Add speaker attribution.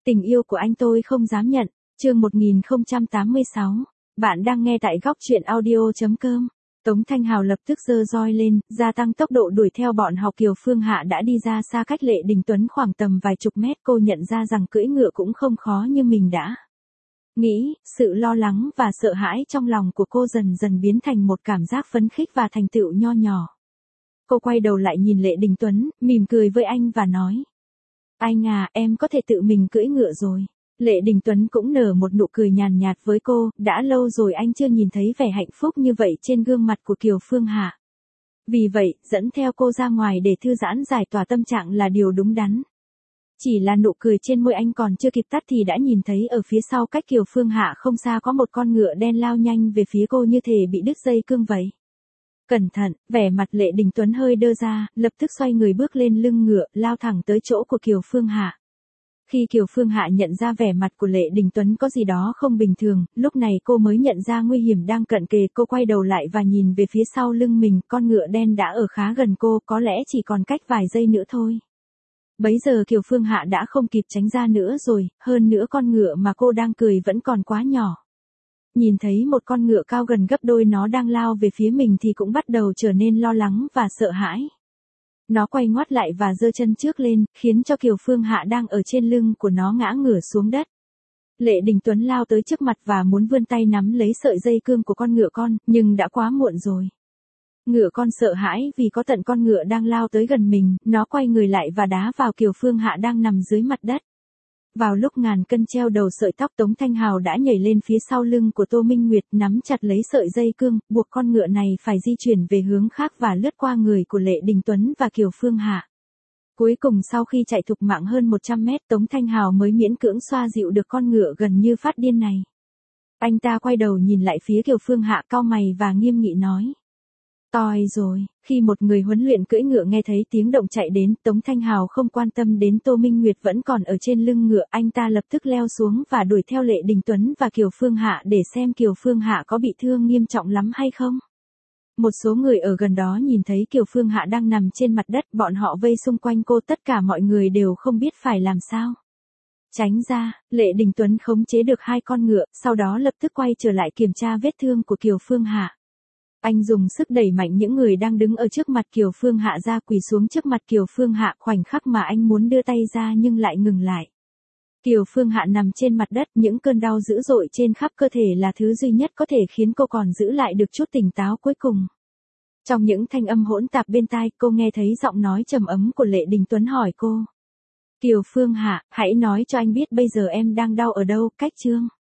Speaker 1: Tình yêu của anh tôi không dám nhận. Chương 1086. Bạn đang nghe tại góc truyện audio.com. Tống Thanh Hào lập tức giơ roi lên, gia tăng tốc độ đuổi theo bọn họ. Kiều Phương Hạ đã đi ra xa cách Lệ Đình Tuấn khoảng tầm vài chục mét. Cô nhận ra rằng cưỡi ngựa cũng không khó như mình đã nghĩ. Sự lo lắng và sợ hãi trong lòng của cô dần dần biến thành một cảm giác phấn khích và thành tựu nho nhỏ. Cô quay đầu lại nhìn Lệ Đình Tuấn, mỉm cười với anh và nói: Anh à, em có thể tự mình cưỡi ngựa rồi. Lệ Đình Tuấn cũng nở một nụ cười nhàn nhạt với cô, đã lâu rồi anh chưa nhìn thấy vẻ hạnh phúc như vậy trên gương mặt của Kiều Phương Hạ. Vì vậy, dẫn theo cô ra ngoài để thư giãn giải tỏa tâm trạng là điều đúng đắn. Chỉ là nụ cười trên môi anh còn chưa kịp tắt thì đã nhìn thấy ở phía sau cách Kiều Phương Hạ không xa có một con ngựa đen lao nhanh về phía cô như thể bị đứt dây cương vậy. Cẩn thận, vẻ mặt Lệ Đình Tuấn hơi đơ ra, lập tức xoay người bước lên lưng ngựa, lao thẳng tới chỗ của Kiều Phương Hạ. Khi Kiều Phương Hạ nhận ra vẻ mặt của Lệ Đình Tuấn có gì đó không bình thường, lúc này cô mới nhận ra nguy hiểm đang cận kề. Cô quay đầu lại và nhìn về phía sau lưng mình, con ngựa đen đã ở khá gần cô, có lẽ chỉ còn cách vài giây nữa thôi. Bấy giờ Kiều Phương Hạ đã không kịp tránh ra nữa rồi, hơn nữa con ngựa mà cô đang cười vẫn còn quá nhỏ. Nhìn thấy một con ngựa cao gần gấp đôi nó đang lao về phía mình thì cũng bắt đầu trở nên lo lắng và sợ hãi. Nó quay ngoắt lại và giơ chân trước lên, khiến cho Kiều Phương Hạ đang ở trên lưng của nó ngã ngửa xuống đất. Lệ Đình Tuấn lao tới trước mặt và muốn vươn tay nắm lấy sợi dây cương của con ngựa con, nhưng đã quá muộn rồi. Ngựa con sợ hãi vì có tận con ngựa đang lao tới gần mình, nó quay người lại và đá vào Kiều Phương Hạ đang nằm dưới mặt đất. Vào lúc ngàn cân treo đầu sợi tóc, Tống Thanh Hào đã nhảy lên phía sau lưng của Tô Minh Nguyệt, nắm chặt lấy sợi dây cương, buộc con ngựa này phải di chuyển về hướng khác và lướt qua người của Lệ Đình Tuấn và Kiều Phương Hạ. Cuối cùng sau khi chạy thục mạng hơn 100 mét, Tống Thanh Hào mới miễn cưỡng xoa dịu được con ngựa gần như phát điên này. Anh ta quay đầu nhìn lại phía Kiều Phương Hạ, cau mày và nghiêm nghị nói: Toi rồi. Khi một người huấn luyện cưỡi ngựa nghe thấy tiếng động chạy đến, Tống Thanh Hào không quan tâm đến Tô Minh Nguyệt vẫn còn ở trên lưng ngựa, anh ta lập tức leo xuống và đuổi theo Lệ Đình Tuấn và Kiều Phương Hạ để xem Kiều Phương Hạ có bị thương nghiêm trọng lắm hay không. Một số người ở gần đó nhìn thấy Kiều Phương Hạ đang nằm trên mặt đất, bọn họ vây xung quanh cô, tất cả mọi người đều không biết phải làm sao. Tránh ra, Lệ Đình Tuấn khống chế được hai con ngựa, sau đó lập tức quay trở lại kiểm tra vết thương của Kiều Phương Hạ. Anh dùng sức đẩy mạnh những người đang đứng ở trước mặt Kiều Phương Hạ ra, quỳ xuống trước mặt Kiều Phương Hạ. Khoảnh khắc mà anh muốn đưa tay ra nhưng lại ngừng lại. Kiều Phương Hạ nằm trên mặt đất, những cơn đau dữ dội trên khắp cơ thể là thứ duy nhất có thể khiến cô còn giữ lại được chút tỉnh táo cuối cùng. Trong những thanh âm hỗn tạp bên tai, cô nghe thấy giọng nói trầm ấm của Lệ Đình Tuấn hỏi cô: Kiều Phương Hạ, hãy nói cho anh biết bây giờ em đang đau ở đâu, cách Trương